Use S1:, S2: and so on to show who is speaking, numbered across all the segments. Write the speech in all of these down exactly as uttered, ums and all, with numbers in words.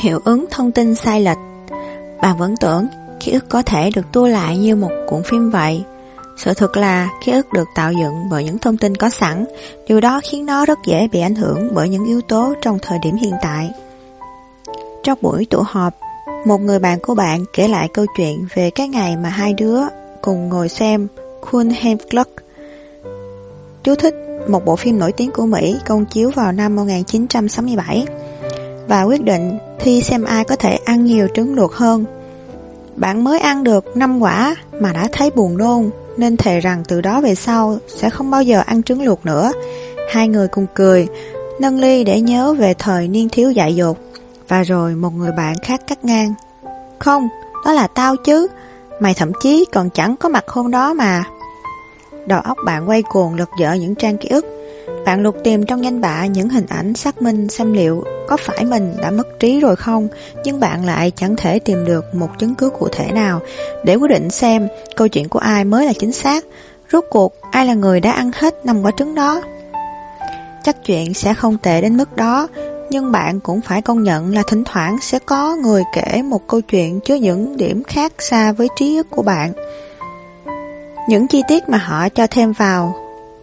S1: Hiệu ứng thông tin sai lệch. Bạn vẫn tưởng ký ức có thể được tua lại như một cuộn phim vậy. Sự thật là ký ức được tạo dựng bởi những thông tin có sẵn. Điều đó khiến nó rất dễ bị ảnh hưởng bởi những yếu tố trong thời điểm hiện tại. Trong buổi tụ họp, một người bạn của bạn kể lại câu chuyện về cái ngày mà hai đứa cùng ngồi xem Cool Hand Luck. Chú thích: một bộ phim nổi tiếng của Mỹ công chiếu vào năm một nghìn chín trăm sáu mươi bảy, và quyết định thi xem ai có thể ăn nhiều trứng luộc hơn. Bạn mới ăn được năm quả mà đã thấy buồn nôn, nên thề rằng từ đó về sau sẽ không bao giờ ăn trứng luộc nữa. Hai người cùng cười, nâng ly để nhớ về thời niên thiếu dại dột. Và rồi một người bạn khác cắt ngang: "Không, đó là tao chứ, mày thậm chí còn chẳng có mặt hôm đó mà." Đầu óc bạn quay cuồng lật dở những trang ký ức. Bạn lục tìm trong danh bạ những hình ảnh xác minh xem liệu có phải mình đã mất trí rồi không, nhưng bạn lại chẳng thể tìm được một chứng cứ cụ thể nào để quyết định xem câu chuyện của ai mới là chính xác. Rốt cuộc ai là người đã ăn hết năm quả trứng đó? Chắc chuyện sẽ không tệ đến mức đó, nhưng bạn cũng phải công nhận là thỉnh thoảng sẽ có người kể một câu chuyện chứa những điểm khác xa với trí ức của bạn. Những chi tiết mà họ cho thêm vào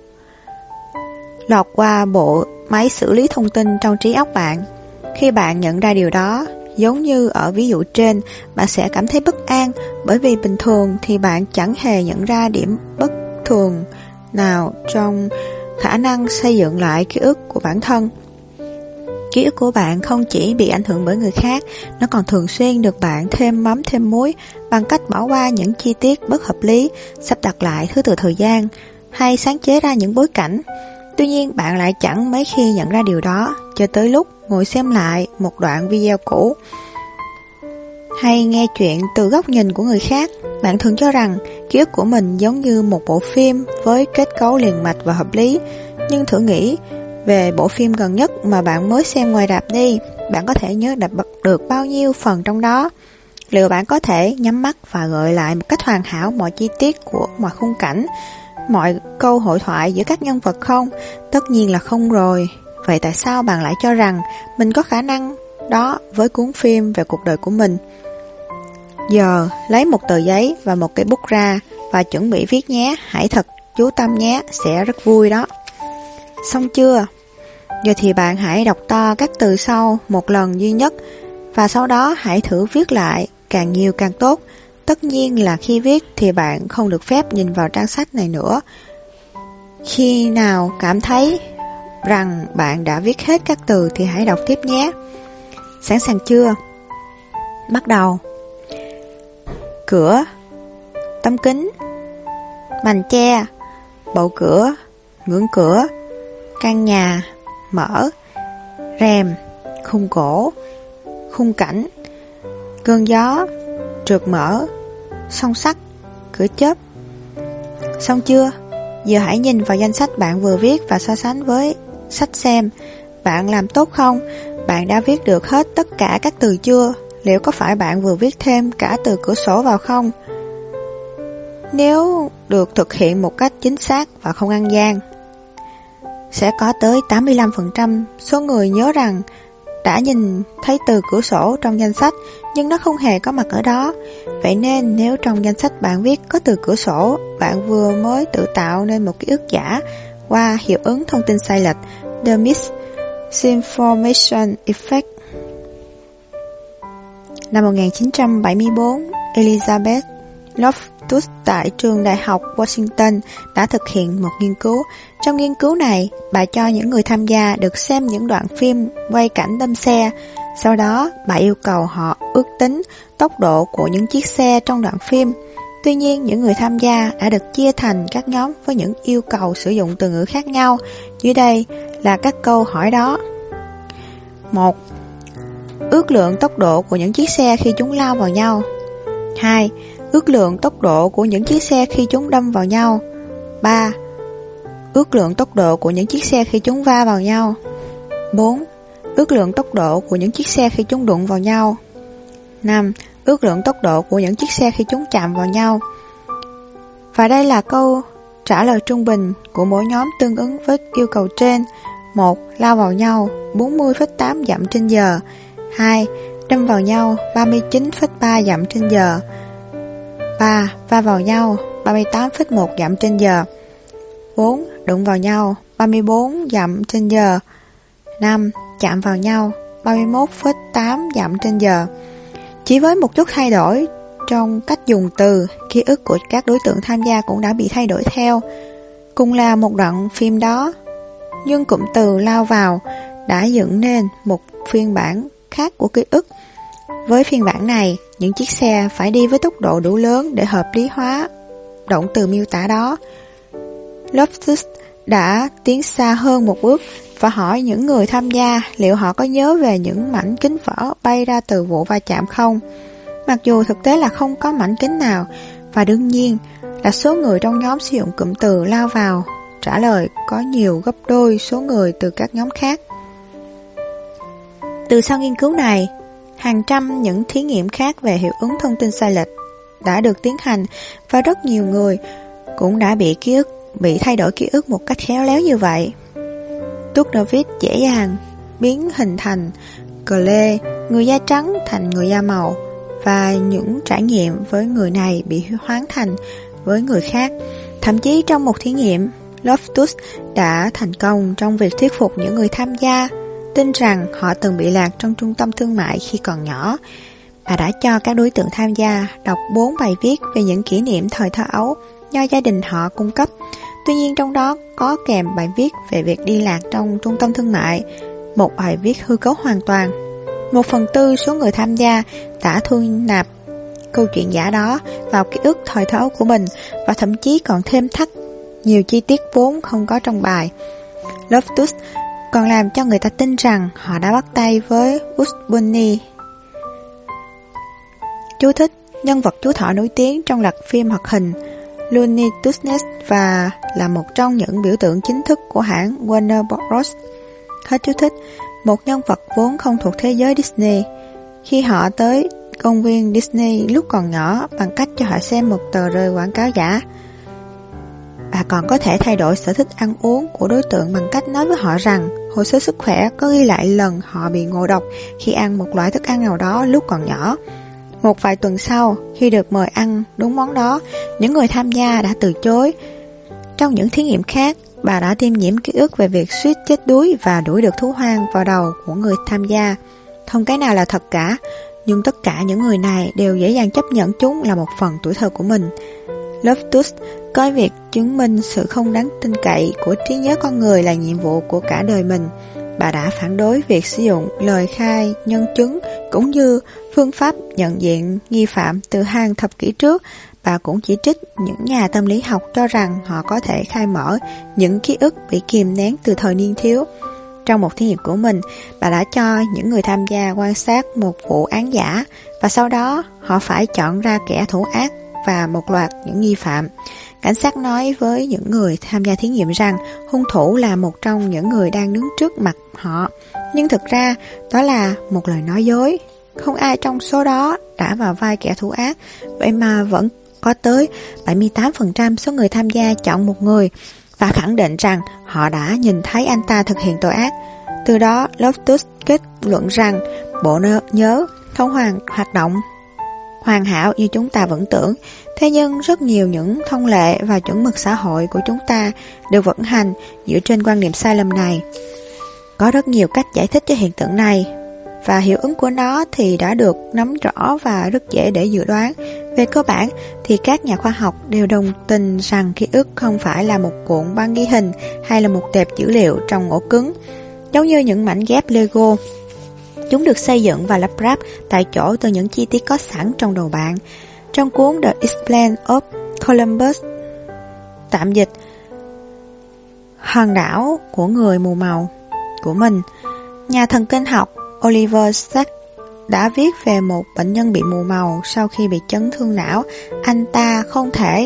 S1: lọt qua bộ máy xử lý thông tin trong trí óc bạn. Khi bạn nhận ra điều đó, giống như ở ví dụ trên, bạn sẽ cảm thấy bất an, bởi vì bình thường thì bạn chẳng hề nhận ra điểm bất thường nào trong khả năng xây dựng lại ký ức của bản thân. Ký ức của bạn không chỉ bị ảnh hưởng bởi người khác, nó còn thường xuyên được bạn thêm mắm thêm muối bằng cách bỏ qua những chi tiết bất hợp lý, sắp đặt lại thứ tự thời gian, hay sáng chế ra những bối cảnh. Tuy nhiên bạn lại chẳng mấy khi nhận ra điều đó, cho tới lúc ngồi xem lại một đoạn video cũ hay nghe chuyện từ góc nhìn của người khác. Bạn thường cho rằng ký ức của mình giống như một bộ phim với kết cấu liền mạch và hợp lý. Nhưng thử nghĩ về bộ phim gần nhất mà bạn mới xem ngoài rạp đi. Bạn có thể nhớ đập bật được bao nhiêu phần trong đó? Liệu bạn có thể nhắm mắt và gợi lại một cách hoàn hảo mọi chi tiết của mọi khung cảnh, mọi câu hội thoại giữa các nhân vật không? Tất nhiên là không rồi. Vậy tại sao bạn lại cho rằng mình có khả năng đó với cuốn phim về cuộc đời của mình? Giờ lấy một tờ giấy và một cây bút ra và chuẩn bị viết nhé. Hãy thật chú tâm nhé, sẽ rất vui đó. Xong chưa? Giờ thì bạn hãy đọc to các từ sau một lần duy nhất, và sau đó hãy thử viết lại, càng nhiều càng tốt. Tất nhiên là khi viết thì bạn không được phép nhìn vào trang sách này nữa. Khi nào cảm thấy rằng bạn đã viết hết các từ thì hãy đọc tiếp nhé. Sẵn sàng chưa? Bắt đầu. Cửa, tấm kính, màn che, bậu cửa, ngưỡng cửa, căn nhà, mở, rèm, khung gỗ, khung cảnh, cơn gió, trượt mở, song sắt, cửa chớp. Xong chưa? Giờ hãy nhìn vào danh sách bạn vừa viết và so sánh với sách xem. Bạn làm tốt không? Bạn đã viết được hết tất cả các từ chưa? Liệu có phải bạn vừa viết thêm cả từ cửa sổ vào không? Nếu được thực hiện một cách chính xác và không ăn gian, sẽ có tới tám mươi lăm phần trăm số người nhớ rằng đã nhìn thấy từ cửa sổ trong danh sách, nhưng nó không hề có mặt ở đó. Vậy nên nếu trong danh sách bạn viết có từ cửa sổ, bạn vừa mới tự tạo nên một ký ức giả qua hiệu ứng thông tin sai lệch, The Misinformation Effect. Năm một nghìn chín trăm bảy mươi bốn, Elizabeth Loftus tại trường Đại học Washington đã thực hiện một nghiên cứu. Trong nghiên cứu này, bà cho những người tham gia được xem những đoạn phim quay cảnh đâm xe. Sau đó, bà yêu cầu họ ước tính tốc độ của những chiếc xe trong đoạn phim. Tuy nhiên, những người tham gia đã được chia thành các nhóm với những yêu cầu sử dụng từ ngữ khác nhau. Dưới đây là các câu hỏi đó. một. Ước lượng tốc độ của những chiếc xe khi chúng lao vào nhau. hai. Ước lượng tốc độ của những chiếc xe khi chúng đâm vào nhau. ba. Ước lượng tốc độ của những chiếc xe khi chúng va vào nhau. bốn. Ước lượng tốc độ của những chiếc xe khi chúng đụng vào nhau. năm. Ước lượng tốc độ của những chiếc xe khi chúng chạm vào nhau. Và đây là câu trả lời trung bình của mỗi nhóm tương ứng với yêu cầu trên. một. Lao vào nhau bốn mươi phẩy tám dặm trên giờ. hai. đâm vào nhau ba mươi chín phẩy ba dặm trên giờ. Ba. Va vào nhau ba mươi tám phẩy một dặm trên giờ. Bốn. Đụng vào nhau ba mươi bốn dặm trên giờ. Năm. Chạm vào nhau ba mươi mốt phẩy tám dặm trên giờ. Chỉ với một chút thay đổi trong cách dùng từ, ký ức của các đối tượng tham gia cũng đã bị thay đổi theo. Cùng là một đoạn phim đó, nhưng cụm từ lao vào đã dựng nên một phiên bản khác của ký ức. Với phiên bản này, những chiếc xe phải đi với tốc độ đủ lớn để hợp lý hóa động từ miêu tả đó. Loftus đã tiến xa hơn một bước và hỏi những người tham gia liệu họ có nhớ về những mảnh kính vỡ bay ra từ vụ va chạm không. Mặc dù thực tế là không có mảnh kính nào, và đương nhiên là số người trong nhóm sử dụng cụm từ lao vào trả lời có nhiều gấp đôi số người từ các nhóm khác. Từ sau nghiên cứu này, hàng trăm những thí nghiệm khác về hiệu ứng thông tin sai lệch đã được tiến hành, và rất nhiều người cũng đã bị ký ức bị thay đổi ký ức một cách khéo léo như vậy. Tuchnovic dễ dàng biến hình thành cờ lê, người da trắng thành người da màu, và những trải nghiệm với người này bị hoán thành với người khác. Thậm chí trong một thí nghiệm, Loftus đã thành công trong việc thuyết phục những người tham gia tin rằng họ từng bị lạc trong trung tâm thương mại khi còn nhỏ. Bà đã cho các đối tượng tham gia đọc bốn bài viết về những kỷ niệm thời thơ ấu do gia đình họ cung cấp. Tuy nhiên trong đó có kèm bài viết về việc đi lạc trong trung tâm thương mại, một bài viết hư cấu hoàn toàn. Một phần tư số người tham gia đã thu nạp câu chuyện giả đó vào ký ức thời thơ ấu của mình, và thậm chí còn thêm thắt nhiều chi tiết vốn không có trong bài. Loftus còn làm cho người ta tin rằng họ đã bắt tay với Bugs Bunny. Chú thích: nhân vật chú thỏ nổi tiếng trong loạt phim hoạt hình Looney Tunes và là một trong những biểu tượng chính thức của hãng Warner Bros. Hết chú thích. Một nhân vật vốn không thuộc thế giới Disney. Khi họ tới công viên Disney lúc còn nhỏ bằng cách cho họ xem một tờ rơi quảng cáo giả. Bà còn có thể thay đổi sở thích ăn uống của đối tượng bằng cách nói với họ rằng hồ sơ sức khỏe có ghi lại lần họ bị ngộ độc khi ăn một loại thức ăn nào đó lúc còn nhỏ. Một vài tuần sau, khi được mời ăn đúng món đó, những người tham gia đã từ chối. Trong những thí nghiệm khác, bà đã tiêm nhiễm ký ức về việc suýt chết đuối và đuổi được thú hoang vào đầu của người tham gia. Không cái nào là thật cả, nhưng tất cả những người này đều dễ dàng chấp nhận chúng là một phần tuổi thơ của mình. Loftus coi việc chứng minh sự không đáng tin cậy của trí nhớ con người là nhiệm vụ của cả đời mình. Bà đã phản đối việc sử dụng lời khai nhân chứng cũng như phương pháp nhận diện nghi phạm từ hàng thập kỷ trước. Bà cũng chỉ trích những nhà tâm lý học cho rằng họ có thể khai mở những ký ức bị kìm nén từ thời niên thiếu. Trong một thí nghiệm của mình, bà đã cho những người tham gia quan sát một vụ án giả, và sau đó họ phải chọn ra kẻ thủ ác và một loạt những nghi phạm. Cảnh sát nói với những người tham gia thí nghiệm rằng hung thủ là một trong những người đang đứng trước mặt họ, nhưng thực ra đó là một lời nói dối. Không ai trong số đó đã vào vai kẻ thủ ác, vậy mà vẫn có tới bảy mươi tám phần trăm số người tham gia chọn một người và khẳng định rằng họ đã nhìn thấy anh ta thực hiện tội ác. Từ đó, Loftus kết luận rằng bộ nhớ không hoàn hoạt động hoàn hảo như chúng ta vẫn tưởng. Thế nhưng rất nhiều những thông lệ và chuẩn mực xã hội của chúng ta được vận hành dựa trên quan niệm sai lầm này. Có rất nhiều cách giải thích cho hiện tượng này, và hiệu ứng của nó thì đã được nắm rõ và rất dễ để dự đoán. Về cơ bản thì các nhà khoa học đều đồng tình rằng ký ức không phải là một cuộn băng ghi hình hay là một tệp dữ liệu trong ổ cứng. Giống như những mảnh ghép Lego, chúng được xây dựng và lắp ráp tại chỗ từ những chi tiết có sẵn trong đầu bạn. Trong cuốn The Explain of Columbus, tạm dịch hòn đảo của người mù màu của mình, nhà thần kinh học Oliver Sacks đã viết về một bệnh nhân bị mù màu sau khi bị chấn thương não. Anh ta không thể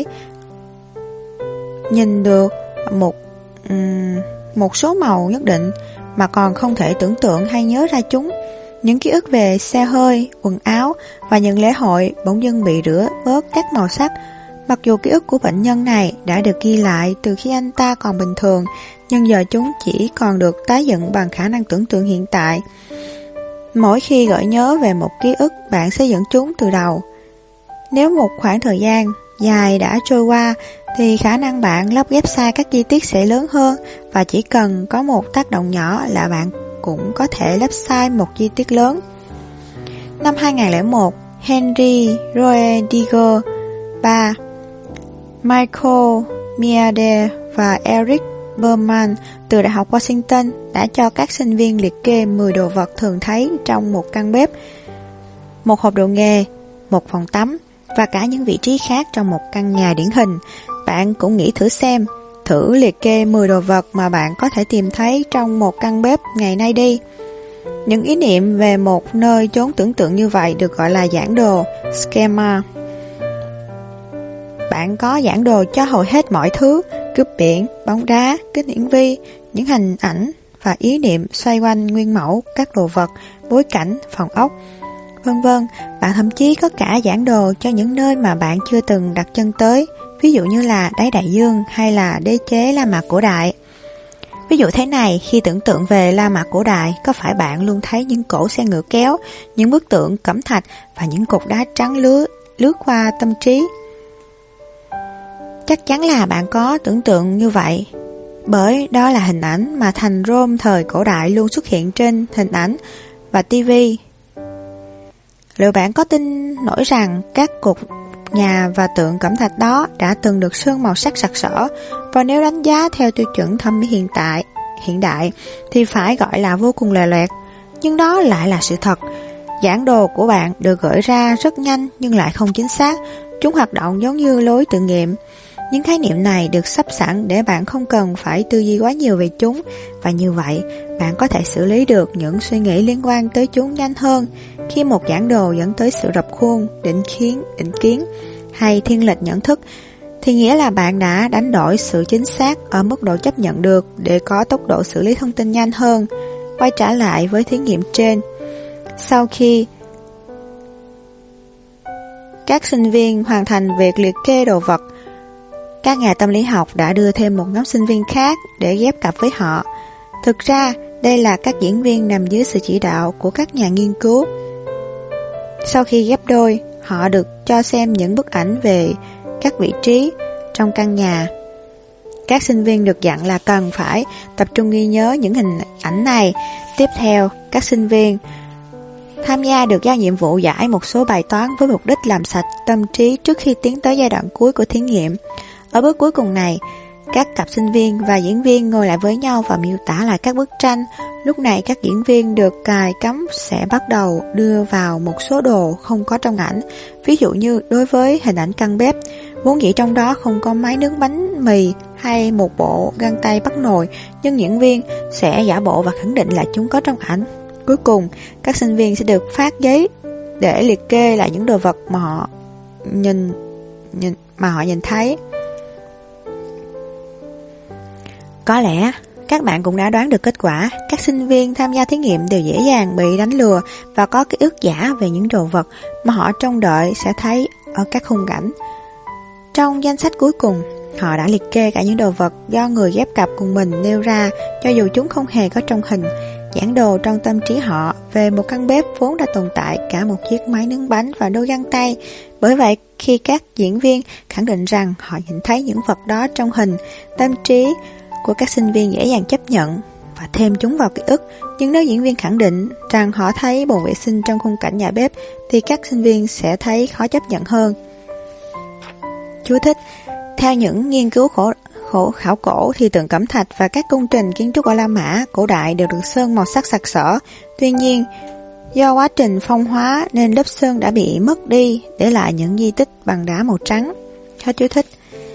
S1: nhìn được một um, một số màu nhất định, mà còn không thể tưởng tượng hay nhớ ra chúng. Những ký ức về xe hơi, quần áo và những lễ hội bỗng dưng bị rửa bớt các màu sắc. Mặc dù ký ức của bệnh nhân này đã được ghi lại từ khi anh ta còn bình thường, nhưng giờ chúng chỉ còn được tái dựng bằng khả năng tưởng tượng hiện tại. Mỗi khi gợi nhớ về một ký ức, bạn xây dựng chúng từ đầu. Nếu một khoảng thời gian dài đã trôi qua, thì khả năng bạn lắp ghép sai các chi tiết sẽ lớn hơn, và chỉ cần có một tác động nhỏ là bạn cũng có thể lắp sai một chi tiết lớn. Năm hai không không một, Henry Roediger ba, Michael Miade và Eric Berman từ Đại học Washington đã cho các sinh viên liệt kê mười đồ vật thường thấy trong một căn bếp, một hộp đồ nghề, một phòng tắm và cả những vị trí khác trong một căn nhà điển hình. Bạn cũng nghĩ thử xem, thử liệt kê mười đồ vật mà bạn có thể tìm thấy trong một căn bếp ngày nay đi. Những ý niệm về một nơi chốn tưởng tượng như vậy được gọi là giảng đồ, schema. Bạn có giảng đồ cho hầu hết mọi thứ, cướp biển, bóng đá, kính hiển vi, những hình ảnh và ý niệm xoay quanh nguyên mẫu, các đồ vật, bối cảnh, phòng ốc, vân vân. Bạn thậm chí có cả giảng đồ cho những nơi mà bạn chưa từng đặt chân tới, ví dụ như là đáy đại dương hay là đế chế La Mã cổ đại. Ví dụ thế này, khi tưởng tượng về La Mã cổ đại, có phải bạn luôn thấy những cỗ xe ngựa kéo, những bức tượng cẩm thạch và những cột đá trắng lướt, lướt qua tâm trí? Chắc chắn là bạn có tưởng tượng như vậy, bởi đó là hình ảnh mà thành Rome thời cổ đại luôn xuất hiện trên hình ảnh và ti vi. Liệu bạn có tin nổi rằng các cột nhà và tượng cẩm thạch đó đã từng được sơn màu sắc sặc sỡ, và nếu đánh giá theo tiêu chuẩn thẩm mỹ hiện tại hiện đại thì phải gọi là vô cùng lòe loẹt? Nhưng đó lại là sự thật. Giảng đồ của bạn được gửi ra rất nhanh nhưng lại không chính xác. Chúng hoạt động giống như lối tự nghiệm. Những khái niệm này được sắp sẵn để bạn không cần phải tư duy quá nhiều về chúng, và như vậy, bạn có thể xử lý được những suy nghĩ liên quan tới chúng nhanh hơn. Khi một giảng đồ dẫn tới sự rập khuôn, định kiến, định kiến hay thiên lệch nhận thức, thì nghĩa là bạn đã đánh đổi sự chính xác ở mức độ chấp nhận được để có tốc độ xử lý thông tin nhanh hơn. Quay trở lại với thí nghiệm trên. Sau khi các sinh viên hoàn thành việc liệt kê đồ vật, các nhà tâm lý học đã đưa thêm một nhóm sinh viên khác để ghép cặp với họ. Thực ra, đây là các diễn viên nằm dưới sự chỉ đạo của các nhà nghiên cứu. Sau khi ghép đôi, họ được cho xem những bức ảnh về các vị trí trong căn nhà. Các sinh viên được dặn là cần phải tập trung ghi nhớ những hình ảnh này. Tiếp theo, các sinh viên tham gia được giao nhiệm vụ giải một số bài toán với mục đích làm sạch tâm trí trước khi tiến tới giai đoạn cuối của thí nghiệm. Ở bước cuối cùng này, các cặp sinh viên và diễn viên ngồi lại với nhau và miêu tả lại các bức tranh. Lúc này các diễn viên được cài cắm sẽ bắt đầu đưa vào một số đồ không có trong ảnh. Ví dụ như đối với hình ảnh căn bếp, vốn dĩ trong đó không có máy nướng bánh mì hay một bộ găng tay bắt nồi, nhưng diễn viên sẽ giả bộ và khẳng định là chúng có trong ảnh. Cuối cùng, các sinh viên sẽ được phát giấy để liệt kê lại những đồ vật mà họ nhìn, nhìn mà họ nhìn thấy. Có lẽ các bạn cũng đã đoán được kết quả. Các sinh viên tham gia thí nghiệm đều dễ dàng bị đánh lừa và có ký ức giả về những đồ vật mà họ trông đợi sẽ thấy ở các khung cảnh. Trong danh sách cuối cùng, họ đã liệt kê cả những đồ vật do người ghép cặp cùng mình nêu ra, cho dù chúng không hề có trong hình. Giảng đồ trong tâm trí họ về một căn bếp vốn đã tồn tại cả một chiếc máy nướng bánh và đôi găng tay. Bởi vậy, khi các diễn viên khẳng định rằng họ nhìn thấy những vật đó trong hình, tâm trí của các sinh viên dễ dàng chấp nhận và thêm chúng vào ký ức. Nhưng nếu diễn viên khẳng định rằng họ thấy bồn vệ sinh trong khung cảnh nhà bếp, thì các sinh viên sẽ thấy khó chấp nhận hơn. Chú thích: theo những nghiên cứu khổ, khổ khảo cổ thì tượng cẩm thạch và các công trình kiến trúc ở La Mã cổ đại đều được sơn màu sắc sặc sỡ. Tuy nhiên, do quá trình phong hóa nên lớp sơn đã bị mất đi, để lại những di tích bằng đá màu trắng. Hết chú thích.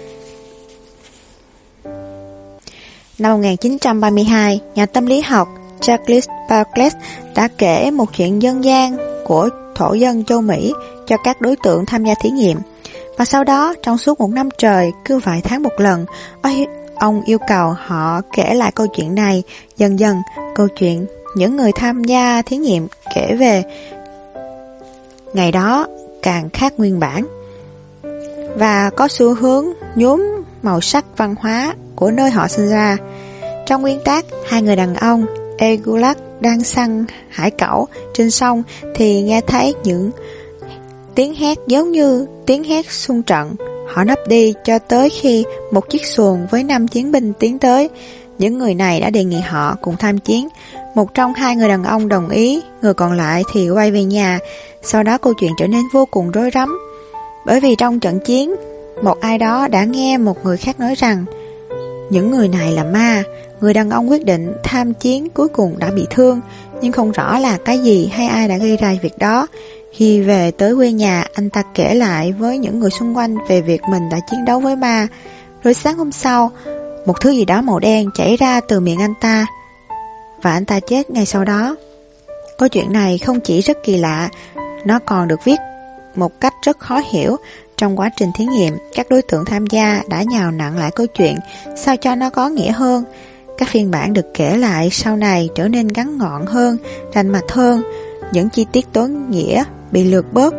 S1: Năm một nghìn chín trăm ba mươi hai, nhà tâm lý học Charles Barclay đã kể một chuyện dân gian của thổ dân châu Mỹ cho các đối tượng tham gia thí nghiệm. Và sau đó, trong suốt một năm trời, cứ vài tháng một lần, ông yêu cầu họ kể lại câu chuyện này. Dần dần, câu chuyện những người tham gia thí nghiệm kể về ngày đó càng khác nguyên bản và có xu hướng nhuốm màu sắc văn hóa của nơi họ sinh ra. Trong nguyên tác, hai người đàn ông Egulat đang săn hải cẩu trên sông thì nghe thấy những tiếng hét giống như tiếng hét xung trận. Họ nấp đi cho tới khi một chiếc xuồng với năm chiến binh tiến tới. Những người này đã đề nghị họ cùng tham chiến. Một trong hai người đàn ông đồng ý, người còn lại thì quay về nhà. Sau đó câu chuyện trở nên vô cùng rối rắm. Bởi vì trong trận chiến, một ai đó đã nghe một người khác nói rằng những người này là ma. Người đàn ông quyết định tham chiến cuối cùng đã bị thương, nhưng không rõ là cái gì hay ai đã gây ra việc đó. Khi về tới quê nhà, anh ta kể lại với những người xung quanh về việc mình đã chiến đấu với ma. Rồi sáng hôm sau, một thứ gì đó màu đen chảy ra từ miệng anh ta, và anh ta chết ngay sau đó. Câu chuyện này không chỉ rất kỳ lạ, nó còn được viết một cách rất khó hiểu. Trong quá trình thí nghiệm, các đối tượng tham gia đã nhào nặn lại câu chuyện sao cho nó có nghĩa hơn. Các phiên bản được kể lại sau này trở nên ngắn gọn hơn, rành mạch hơn. Những chi tiết tối nghĩa bị lược bớt.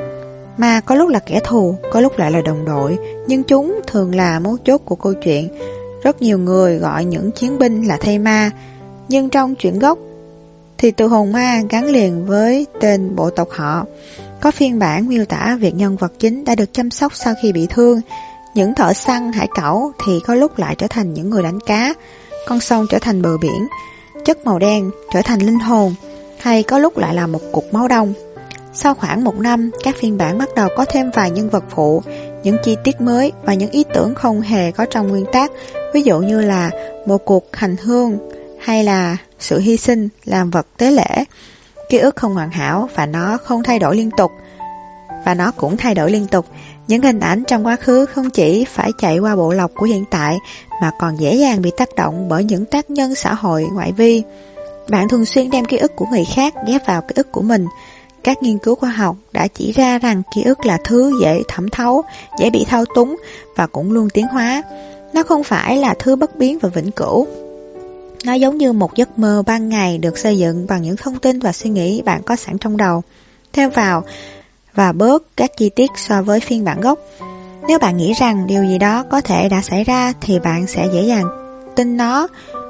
S1: Ma có lúc là kẻ thù, có lúc lại là đồng đội, nhưng chúng thường là mấu chốt của câu chuyện. Rất nhiều người gọi những chiến binh là thây ma, nhưng trong truyện gốc thì từ hồn ma gắn liền với tên bộ tộc họ. Có phiên bản miêu tả việc nhân vật chính đã được chăm sóc sau khi bị thương. Những thợ săn hải cẩu thì có lúc lại trở thành những người đánh cá, con sông trở thành bờ biển, chất màu đen trở thành linh hồn, hay có lúc lại là một cục máu đông. Sau khoảng một năm, các phiên bản bắt đầu có thêm vài nhân vật phụ, những chi tiết mới và những ý tưởng không hề có trong nguyên tác, ví dụ như là một cuộc hành hương hay là sự hy sinh làm vật tế lễ. Ký ức không hoàn hảo và nó không thay đổi liên tục, và nó cũng thay đổi liên tục. Những hình ảnh trong quá khứ không chỉ phải chạy qua bộ lọc của hiện tại, mà còn dễ dàng bị tác động bởi những tác nhân xã hội ngoại vi. Bạn thường xuyên đem ký ức của người khác ghép vào ký ức của mình. Các nghiên cứu khoa học đã chỉ ra rằng ký ức là thứ dễ thẩm thấu, dễ bị thao túng và cũng luôn tiến hóa. Nó không phải là thứ bất biến và vĩnh cửu. Nó giống như một giấc mơ ban ngày được xây dựng bằng những thông tin và suy nghĩ bạn có sẵn trong đầu, thêm vào và bớt các chi tiết so với phiên bản gốc. Nếu bạn nghĩ rằng điều gì đó có thể đã xảy ra thì bạn sẽ dễ dàng tin nó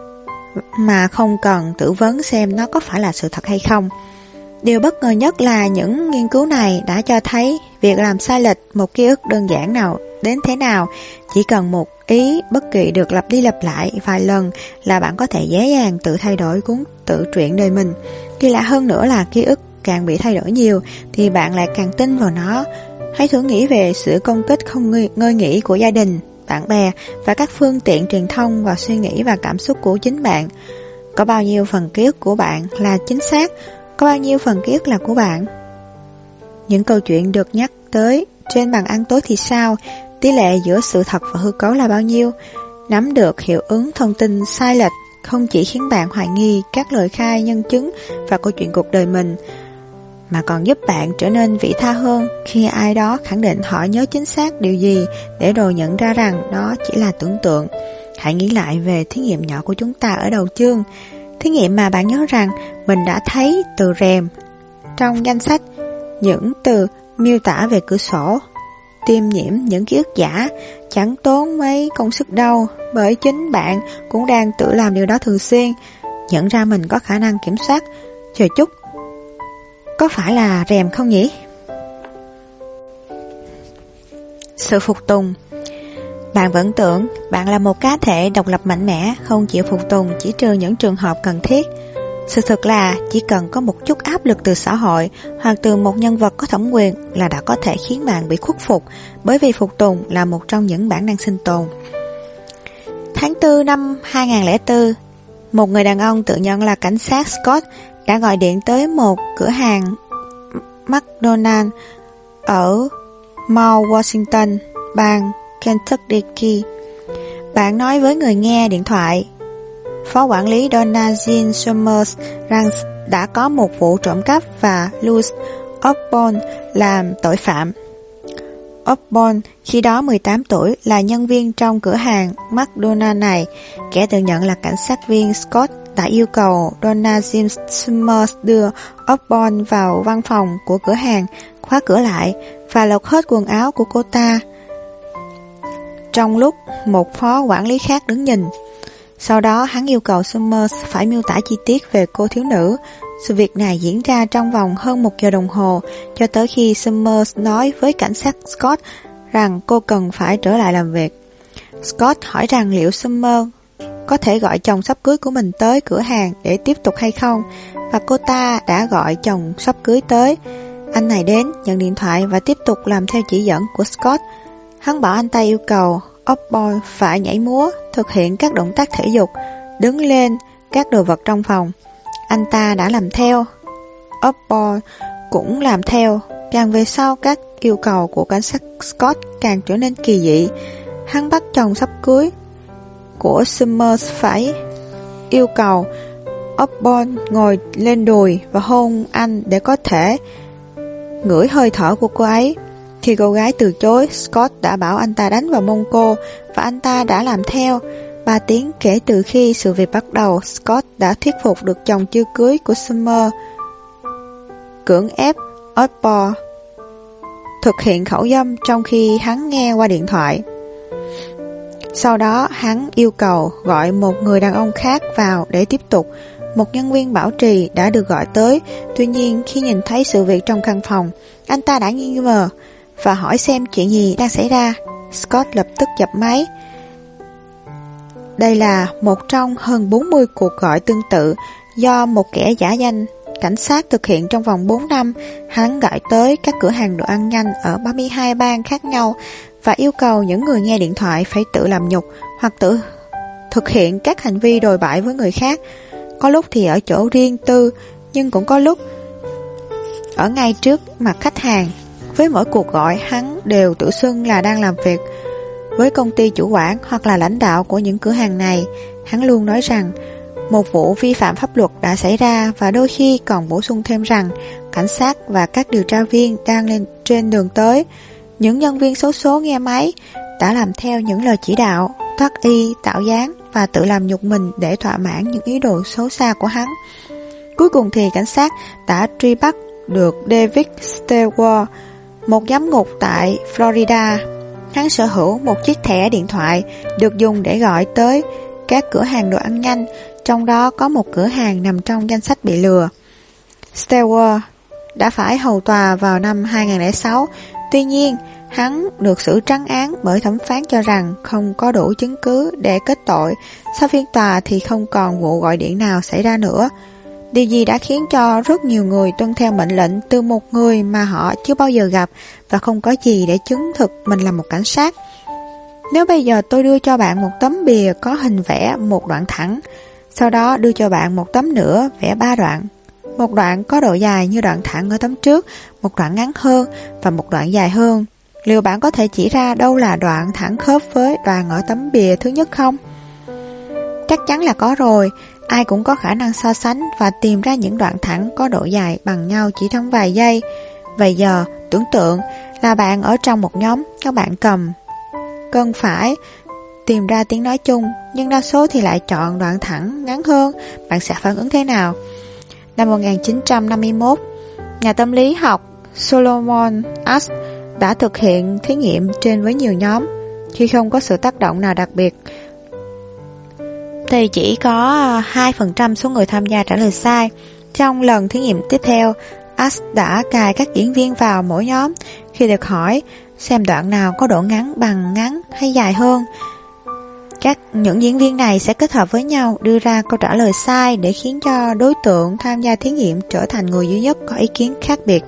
S1: mà không cần tự vấn xem nó có phải là sự thật hay không. Điều bất ngờ nhất là những nghiên cứu này đã cho thấy việc làm sai lệch một ký ức đơn giản nào đến thế nào. Chỉ cần một ý bất kỳ được lặp đi lặp lại vài lần là bạn có thể dễ dàng tự thay đổi cuốn tự truyện đời mình. Kỳ lạ hơn nữa là ký ức càng bị thay đổi nhiều thì bạn lại càng tin vào nó. Hãy thử nghĩ về sự công kích không ngơi, ngơi nghỉ của gia đình, bạn bè và các phương tiện truyền thông vào suy nghĩ và cảm xúc của chính bạn. Có bao nhiêu phần ký ức của bạn là chính xác? Có bao nhiêu phần ký ức là của bạn? Những câu chuyện được nhắc tới trên bàn ăn tối thì sao? Tỷ lệ giữa sự thật và hư cấu là bao nhiêu? Nắm được hiệu ứng thông tin sai lệch không chỉ khiến bạn hoài nghi các lời khai nhân chứng và câu chuyện cuộc đời mình, mà còn giúp bạn trở nên vị tha hơn khi ai đó khẳng định họ nhớ chính xác điều gì, để rồi nhận ra rằng đó chỉ là tưởng tượng. Hãy nghĩ lại về thí nghiệm nhỏ của chúng ta ở đầu chương. Thí nghiệm mà bạn nhớ rằng mình đã thấy từ rèm trong danh sách, những từ miêu tả về cửa sổ. Tiêm nhiễm những ký ức giả chẳng tốn mấy công sức đâu, bởi chính bạn cũng đang tự làm điều đó thường xuyên. Nhận ra mình có khả năng kiểm soát. Chờ chút, có phải là rèm không nhỉ? Sự phục tùng. Bạn vẫn tưởng bạn là một cá thể độc lập mạnh mẽ, không chịu phục tùng chỉ trừ những trường hợp cần thiết. Sự thật là chỉ cần có một chút áp lực từ xã hội hoặc từ một nhân vật có thẩm quyền là đã có thể khiến bạn bị khuất phục, bởi vì phục tùng là một trong những bản năng sinh tồn. Tháng tư năm hai không không bốn, một người đàn ông tự nhận là cảnh sát Scott đã gọi điện tới một cửa hàng McDonald's ở Mount Washington, bang Kentucky. Bạn nói với người nghe điện thoại, Phó quản lý Donna Jean Summers rằng đã có một vụ trộm cắp và Louis Osborne làm tội phạm. Osborne, khi đó mười tám tuổi, là nhân viên trong cửa hàng McDonald's này. Kẻ tự nhận là cảnh sát viên Scott đã yêu cầu Donna Jean Summers đưa Osborne vào văn phòng của cửa hàng, khóa cửa lại và lột hết quần áo của cô ta, trong lúc một phó quản lý khác đứng nhìn. Sau đó hắn yêu cầu Summers phải miêu tả chi tiết về cô thiếu nữ. Sự việc này diễn ra trong vòng hơn một giờ đồng hồ, cho tới khi Summers nói với cảnh sát Scott rằng cô cần phải trở lại làm việc. Scott hỏi rằng liệu Summers có thể gọi chồng sắp cưới của mình tới cửa hàng để tiếp tục hay không, và cô ta đã gọi chồng sắp cưới tới. Anh này đến, nhận điện thoại và tiếp tục làm theo chỉ dẫn của Scott. Hắn bảo anh ta yêu cầu Osborne phải nhảy múa, thực hiện các động tác thể dục, đứng lên các đồ vật trong phòng. Anh ta đã làm theo. Osborne cũng làm theo. Càng về sau, các yêu cầu của cảnh sát Scott càng trở nên kỳ dị. Hắn bắt chồng sắp cưới của Summers phải yêu cầu Osborne ngồi lên đùi và hôn anh để có thể ngửi hơi thở của cô ấy. Khi cô gái từ chối, Scott đã bảo anh ta đánh vào mông cô, và anh ta đã làm theo. Ba tiếng kể từ khi sự việc bắt đầu, Scott đã thuyết phục được chồng chưa cưới của Summer cưỡng ép Osborne thực hiện khẩu dâm trong khi hắn nghe qua điện thoại. Sau đó, hắn yêu cầu gọi một người đàn ông khác vào để tiếp tục. Một nhân viên bảo trì đã được gọi tới. Tuy nhiên, khi nhìn thấy sự việc trong căn phòng, anh ta đã nghi ngờ và hỏi xem chuyện gì đang xảy ra. Scott lập tức dập máy. Đây là một trong hơn bốn mươi cuộc gọi tương tự do một kẻ giả danh cảnh sát thực hiện trong vòng bốn năm. Hắn gọi tới các cửa hàng đồ ăn nhanh ở ba mươi hai bang khác nhau và yêu cầu những người nghe điện thoại phải tự làm nhục hoặc tự thực hiện các hành vi đồi bại với người khác. Có lúc thì ở chỗ riêng tư, nhưng cũng có lúc ở ngay trước mặt khách hàng. Với mỗi cuộc gọi, hắn đều tự xưng là đang làm việc với công ty chủ quản hoặc là lãnh đạo của những cửa hàng này. Hắn luôn nói rằng một vụ vi phạm pháp luật đã xảy ra, và đôi khi còn bổ sung thêm rằng cảnh sát và các điều tra viên đang lên trên đường tới. Những nhân viên xấu số nghe máy đã làm theo những lời chỉ đạo, thoát y, tạo dáng và tự làm nhục mình để thỏa mãn những ý đồ xấu xa của hắn. Cuối cùng thì cảnh sát đã truy bắt được David Stewart, một giám ngục tại Florida. Hắn sở hữu một chiếc thẻ điện thoại được dùng để gọi tới các cửa hàng đồ ăn nhanh, trong đó có một cửa hàng nằm trong danh sách bị lừa. Stewart đã phải hầu tòa vào năm hai không không sáu, tuy nhiên hắn được xử trắng án bởi thẩm phán cho rằng không có đủ chứng cứ để kết tội. Sau phiên tòa thì không còn vụ gọi điện nào xảy ra nữa. Điều gì đã khiến cho rất nhiều người tuân theo mệnh lệnh từ một người mà họ chưa bao giờ gặp và không có gì để chứng thực mình là một cảnh sát. Nếu bây giờ tôi đưa cho bạn một tấm bìa có hình vẽ một đoạn thẳng, sau đó đưa cho bạn một tấm nữa vẽ ba đoạn, một đoạn có độ dài như đoạn thẳng ở tấm trước, một đoạn ngắn hơn và một đoạn dài hơn, liệu bạn có thể chỉ ra đâu là đoạn thẳng khớp với đoạn ở tấm bìa thứ nhất không? Chắc chắn là có rồi. Ai cũng có khả năng so sánh và tìm ra những đoạn thẳng có độ dài bằng nhau chỉ trong vài giây. Vậy giờ, tưởng tượng là bạn ở trong một nhóm, các bạn cầm cần phải tìm ra tiếng nói chung, nhưng đa số thì lại chọn đoạn thẳng ngắn hơn. Bạn sẽ phản ứng thế nào? Năm một nghìn chín trăm năm mươi mốt, nhà tâm lý học Solomon Asch đã thực hiện thí nghiệm trên với nhiều nhóm. Khi không có sự tác động nào đặc biệt thì chỉ có hai phần trăm số người tham gia trả lời sai. Trong lần thí nghiệm tiếp theo, Asch đã cài các diễn viên vào mỗi nhóm. Khi được hỏi xem đoạn nào có độ ngắn bằng ngắn hay dài hơn, các những diễn viên này sẽ kết hợp với nhau đưa ra câu trả lời sai để khiến cho đối tượng tham gia thí nghiệm trở thành người duy nhất có ý kiến khác biệt.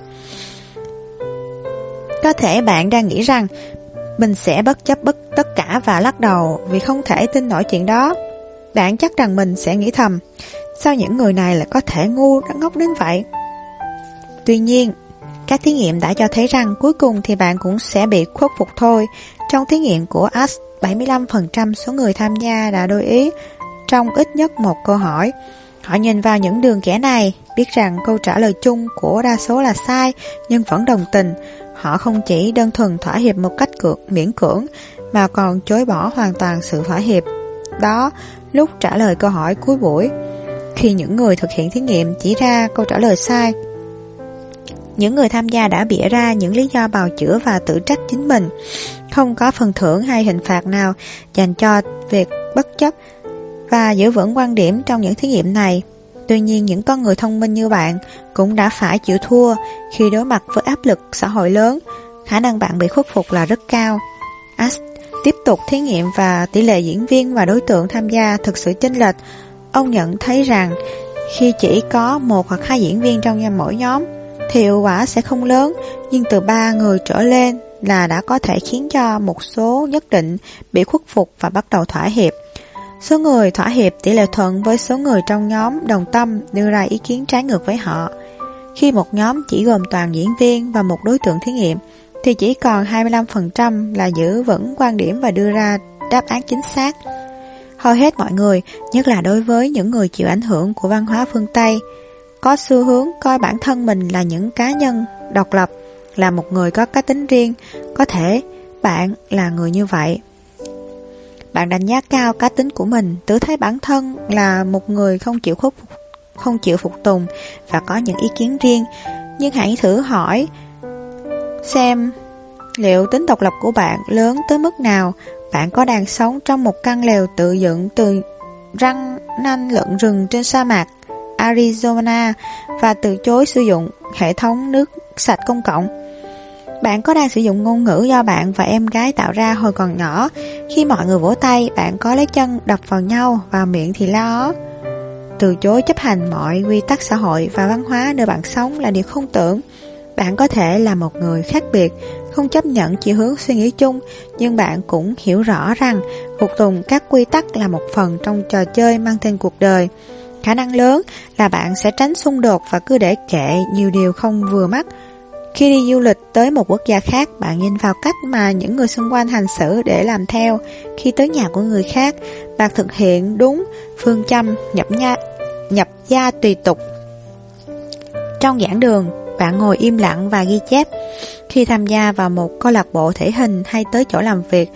S1: Có thể bạn đang nghĩ rằng mình sẽ bất chấp bất tất cả và lắc đầu vì không thể tin nổi chuyện đó. Bạn chắc rằng mình sẽ nghĩ thầm, sao những người này lại có thể ngu ngốc đến vậy? Tuy nhiên, các thí nghiệm đã cho thấy rằng cuối cùng thì bạn cũng sẽ bị khuất phục thôi. Trong thí nghiệm của Asch, bảy mươi lăm phần trăm số người tham gia đã đối ý trong ít nhất một câu hỏi. Họ nhìn vào những đường kẻ này, biết rằng câu trả lời chung của đa số là sai, nhưng vẫn đồng tình. Họ không chỉ đơn thuần thỏa hiệp một cách cược miễn cưỡng, mà còn chối bỏ hoàn toàn sự thỏa hiệp đó lúc trả lời câu hỏi cuối buổi. Khi những người thực hiện thí nghiệm chỉ ra câu trả lời sai, những người tham gia đã bịa ra những lý do bào chữa và tự trách chính mình. Không có phần thưởng hay hình phạt nào dành cho việc bất chấp và giữ vững quan điểm trong những thí nghiệm này. Tuy nhiên, những con người thông minh như bạn cũng đã phải chịu thua khi đối mặt với áp lực xã hội lớn. Khả năng bạn bị khuất phục là rất cao. Ash tiếp tục thí nghiệm và tỷ lệ diễn viên và đối tượng tham gia thực sự chênh lệch. Ông nhận thấy rằng khi chỉ có một hoặc hai diễn viên trong mỗi nhóm thì hiệu quả sẽ không lớn, nhưng từ ba người trở lên là đã có thể khiến cho một số nhất định bị khuất phục và bắt đầu thỏa hiệp. Số người thỏa hiệp tỷ lệ thuận với số người trong nhóm đồng tâm đưa ra ý kiến trái ngược với họ. Khi một nhóm chỉ gồm toàn diễn viên và một đối tượng thí nghiệm thì chỉ còn hai mươi lăm phần trăm là giữ vững quan điểm và đưa ra đáp án chính xác. Hầu hết mọi người, nhất là đối với những người chịu ảnh hưởng của văn hóa phương Tây, có xu hướng coi bản thân mình là những cá nhân độc lập, là một người có cá tính riêng. Có thể bạn là người như vậy. Bạn đánh giá cao cá tính của mình, tự thấy bản thân là một người không chịu khuất phục, không chịu phục tùng và có những ý kiến riêng. Nhưng hãy thử hỏi xem liệu tính độc lập của bạn lớn tới mức nào. Bạn có đang sống trong một căn lều tự dựng từ răng nanh lợn rừng trên sa mạc Arizona và từ chối sử dụng hệ thống nước sạch công cộng? Bạn có đang sử dụng ngôn ngữ do bạn và em gái tạo ra hồi còn nhỏ? Khi mọi người vỗ tay, bạn có lấy chân đập vào nhau và miệng thì la ó? Từ chối chấp hành mọi quy tắc xã hội và văn hóa nơi bạn sống là điều không tưởng. Bạn có thể là một người khác biệt, không chấp nhận chiều hướng suy nghĩ chung, nhưng bạn cũng hiểu rõ rằng phục tùng các quy tắc là một phần trong trò chơi mang tên cuộc đời. Khả năng lớn là bạn sẽ tránh xung đột và cứ để kệ nhiều điều không vừa mắt. Khi đi du lịch tới một quốc gia khác, bạn nhìn vào cách mà những người xung quanh hành xử để làm theo. Khi tới nhà của người khác, bạn thực hiện đúng phương châm nhập nha, nhập gia tùy tục. Trong giảng đường, bạn ngồi im lặng và ghi chép. Khi tham gia vào một câu lạc bộ thể hình hay tới chỗ làm việc,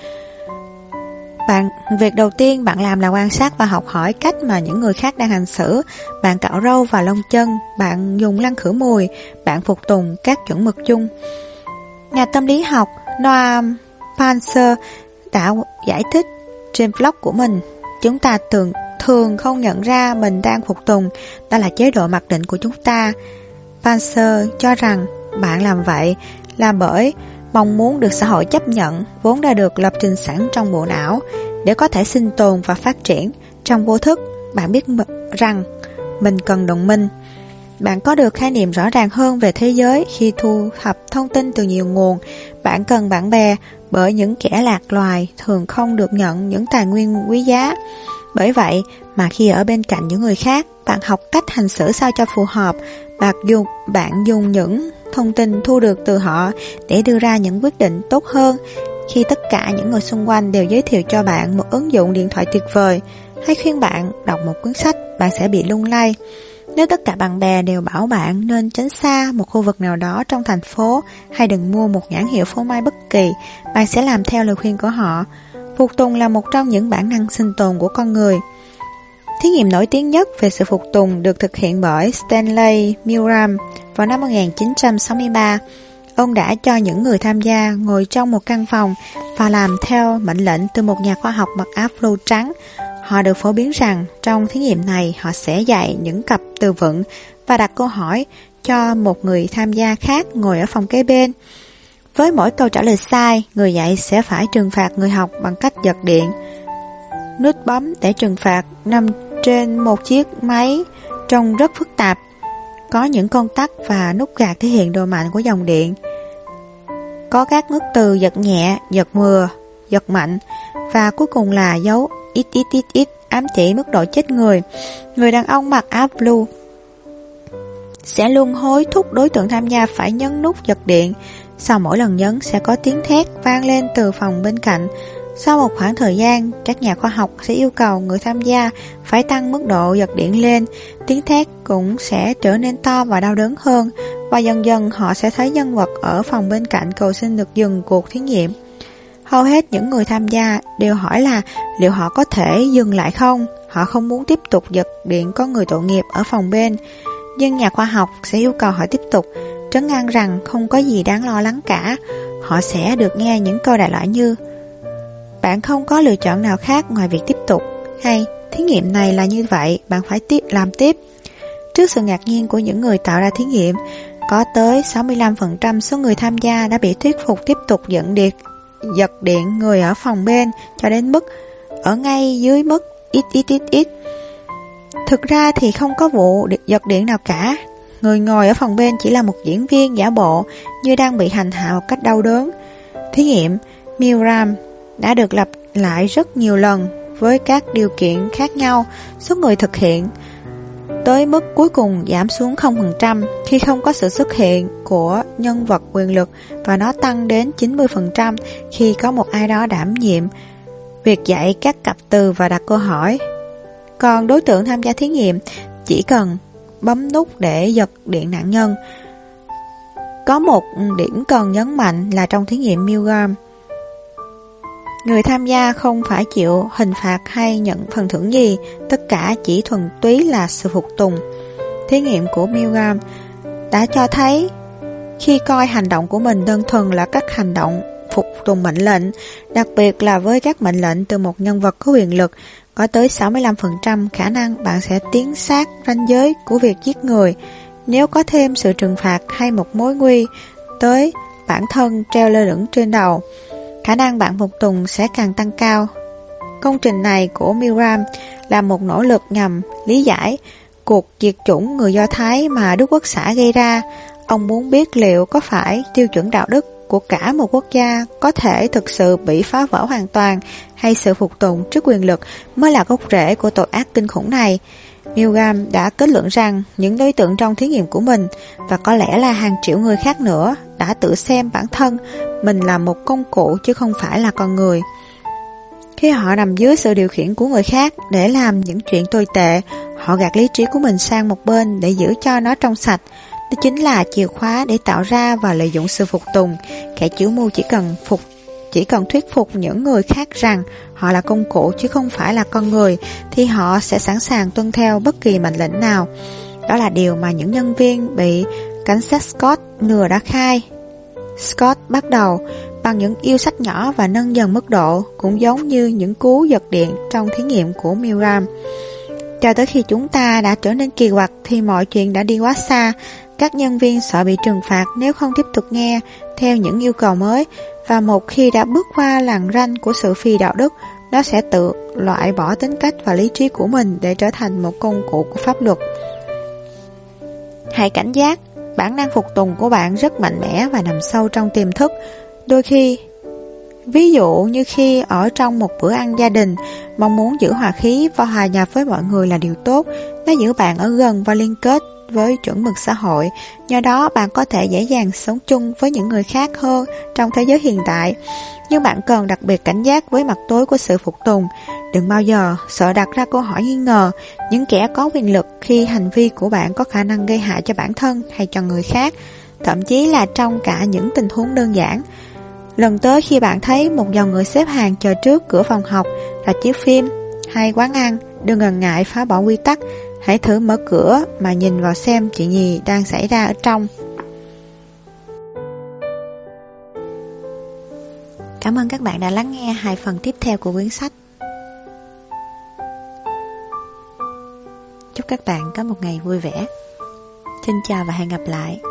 S1: bạn việc đầu tiên bạn làm là quan sát và học hỏi cách mà những người khác đang hành xử. Bạn cạo râu và lông chân, bạn dùng lăn khử mùi, bạn phục tùng các chuẩn mực chung. Nhà tâm lý học Noam Panzer đã giải thích trên blog của mình: chúng ta thường thường không nhận ra mình đang phục tùng, đó là chế độ mặc định của chúng ta. Panzer cho rằng bạn làm vậy là bởi mong muốn được xã hội chấp nhận, vốn đã được lập trình sẵn trong bộ não để có thể sinh tồn và phát triển. Trong vô thức, bạn biết rằng mình cần đồng minh. Bạn có được khái niệm rõ ràng hơn về thế giới khi thu thập thông tin từ nhiều nguồn. Bạn cần bạn bè, bởi những kẻ lạc loài thường không được nhận những tài nguyên quý giá. Bởi vậy mà khi ở bên cạnh những người khác, bạn học cách hành xử sao cho phù hợp. Bạn dùng, bạn dùng những thông tin thu được từ họ để đưa ra những quyết định tốt hơn. Khi tất cả những người xung quanh đều giới thiệu cho bạn một ứng dụng điện thoại tuyệt vời, hay khuyên bạn đọc một cuốn sách, bạn sẽ bị lung lay. Nếu tất cả bạn bè đều bảo bạn nên tránh xa một khu vực nào đó trong thành phố, hay đừng mua một nhãn hiệu phô mai bất kỳ, bạn sẽ làm theo lời khuyên của họ. Phục tùng là một trong những bản năng sinh tồn của con người. Thí nghiệm nổi tiếng nhất về sự phục tùng được thực hiện bởi Stanley Milgram vào năm một nghìn chín trăm sáu mươi ba. Ông đã cho những người tham gia ngồi trong một căn phòng và làm theo mệnh lệnh từ một nhà khoa học mặc áo blue trắng. Họ được phổ biến rằng trong thí nghiệm này họ sẽ dạy những cặp từ vựng và đặt câu hỏi cho một người tham gia khác ngồi ở phòng kế bên. Với mỗi câu trả lời sai, người dạy sẽ phải trừng phạt người học bằng cách giật điện. Nút bấm để trừng phạt nằm trên một chiếc máy trông rất phức tạp. Có những con tắt và nút gạt thể hiện độ mạnh của dòng điện. Có các mức từ giật nhẹ, giật mừa, giật mạnh, và cuối cùng là dấu ít ít ít ít ám chỉ mức độ chết người. Người đàn ông mặc áo blue sẽ luôn hối thúc đối tượng tham gia phải nhấn nút giật điện. Sau mỗi lần nhấn sẽ có tiếng thét vang lên từ phòng bên cạnh. Sau một khoảng thời gian, các nhà khoa học sẽ yêu cầu người tham gia phải tăng mức độ giật điện lên. Tiếng thét cũng sẽ trở nên to và đau đớn hơn, và dần dần họ sẽ thấy nhân vật ở phòng bên cạnh cầu xin được dừng cuộc thí nghiệm. Hầu hết những người tham gia đều hỏi là liệu họ có thể dừng lại không. Họ không muốn tiếp tục giật điện có người tội nghiệp ở phòng bên, nhưng nhà khoa học sẽ yêu cầu họ tiếp tục, trấn an rằng không có gì đáng lo lắng cả. Họ sẽ được nghe những câu đại loại như: bạn không có lựa chọn nào khác ngoài việc tiếp tục, hay thí nghiệm này là như vậy, bạn phải tiếp làm tiếp. Trước sự ngạc nhiên của những người tạo ra thí nghiệm, có tới sáu mươi lăm phần trăm số người tham gia đã bị thuyết phục tiếp tục dẫn điện, giật điện người ở phòng bên cho đến mức ở ngay dưới mức ít ít ít ít. Thực ra thì không có vụ giật điện nào cả. Người ngồi ở phòng bên chỉ là một diễn viên giả bộ như đang bị hành hạ một cách đau đớn. Thí nghiệm Milgram đã được lặp lại rất nhiều lần với các điều kiện khác nhau. Số người thực hiện tới mức cuối cùng giảm xuống không phần trăm khi không có sự xuất hiện của nhân vật quyền lực, và nó tăng đến chín mươi phần trăm khi có một ai đó đảm nhiệm việc dạy các cặp từ và đặt câu hỏi. Còn đối tượng tham gia thí nghiệm chỉ cần bấm nút để giật điện nạn nhân. Có một điểm cần nhấn mạnh là trong thí nghiệm Milgram, người tham gia không phải chịu hình phạt hay nhận phần thưởng gì, tất cả chỉ thuần túy là sự phục tùng. Thí nghiệm của Milgram đã cho thấy khi coi hành động của mình đơn thuần là các hành động phục tùng mệnh lệnh, đặc biệt là với các mệnh lệnh từ một nhân vật có quyền lực, có tới sáu mươi lăm phần trăm khả năng bạn sẽ tiến sát ranh giới của việc giết người. Nếu có thêm sự trừng phạt hay một mối nguy tới bản thân treo lơ lửng trên đầu, khả năng bạn phục tùng sẽ càng tăng cao. Công trình này của Milgram là một nỗ lực nhằm lý giải cuộc diệt chủng người Do Thái mà Đức Quốc xã gây ra. Ông muốn biết liệu có phải tiêu chuẩn đạo đức của cả một quốc gia có thể thực sự bị phá vỡ hoàn toàn, hay sự phục tùng trước quyền lực mới là gốc rễ của tội ác kinh khủng này. Milgram đã kết luận rằng những đối tượng trong thí nghiệm của mình, và có lẽ là hàng triệu người khác nữa, đã tự xem bản thân mình là một công cụ chứ không phải là con người. Khi họ nằm dưới sự điều khiển của người khác để làm những chuyện tồi tệ, họ gạt lý trí của mình sang một bên để giữ cho nó trong sạch. Đó chính là chìa khóa để tạo ra và lợi dụng sự phục tùng. Kẻ chủ mưu chỉ cần phục chỉ cần thuyết phục những người khác rằng họ là công cụ chứ không phải là con người, thì họ sẽ sẵn sàng tuân theo bất kỳ mệnh lệnh nào. Đó là điều mà những nhân viên bị cảnh sát Scott lừa đã khai. Scott bắt đầu bằng những yêu sách nhỏ và nâng dần mức độ, cũng giống như những cú giật điện trong thí nghiệm của Milgram. Cho tới khi chúng ta đã trở nên kỳ quặc thì mọi chuyện đã đi quá xa. Các nhân viên sợ bị trừng phạt nếu không tiếp tục nghe theo những yêu cầu mới, và một khi đã bước qua làn ranh của sự phi đạo đức, nó sẽ tự loại bỏ tính cách và lý trí của mình để trở thành một công cụ của pháp luật. Hãy cảnh giác, bản năng phục tùng của bạn rất mạnh mẽ và nằm sâu trong tiềm thức. Đôi khi, ví dụ như khi ở trong một bữa ăn gia đình, mong muốn giữ hòa khí và hòa nhập với mọi người là điều tốt. Nó giữ bạn ở gần và liên kết với chuẩn mực xã hội. Nhờ đó bạn có thể dễ dàng sống chung với những người khác hơn trong thế giới hiện tại. Nhưng bạn cần đặc biệt cảnh giác với mặt tối của sự phục tùng. Đừng bao giờ sợ đặt ra câu hỏi nghi ngờ những kẻ có quyền lực khi hành vi của bạn có khả năng gây hại cho bản thân hay cho người khác, thậm chí là trong cả những tình huống đơn giản. Lần tới khi bạn thấy một dòng người xếp hàng chờ trước cửa phòng học, rạp chiếu phim hay quán ăn, đừng ngần ngại phá bỏ quy tắc. Hãy thử mở cửa mà nhìn vào xem chuyện gì đang xảy ra ở trong. Cảm ơn các bạn đã lắng nghe hai phần tiếp theo của quyển sách. Chúc các bạn có một ngày vui vẻ. Xin chào và hẹn gặp lại.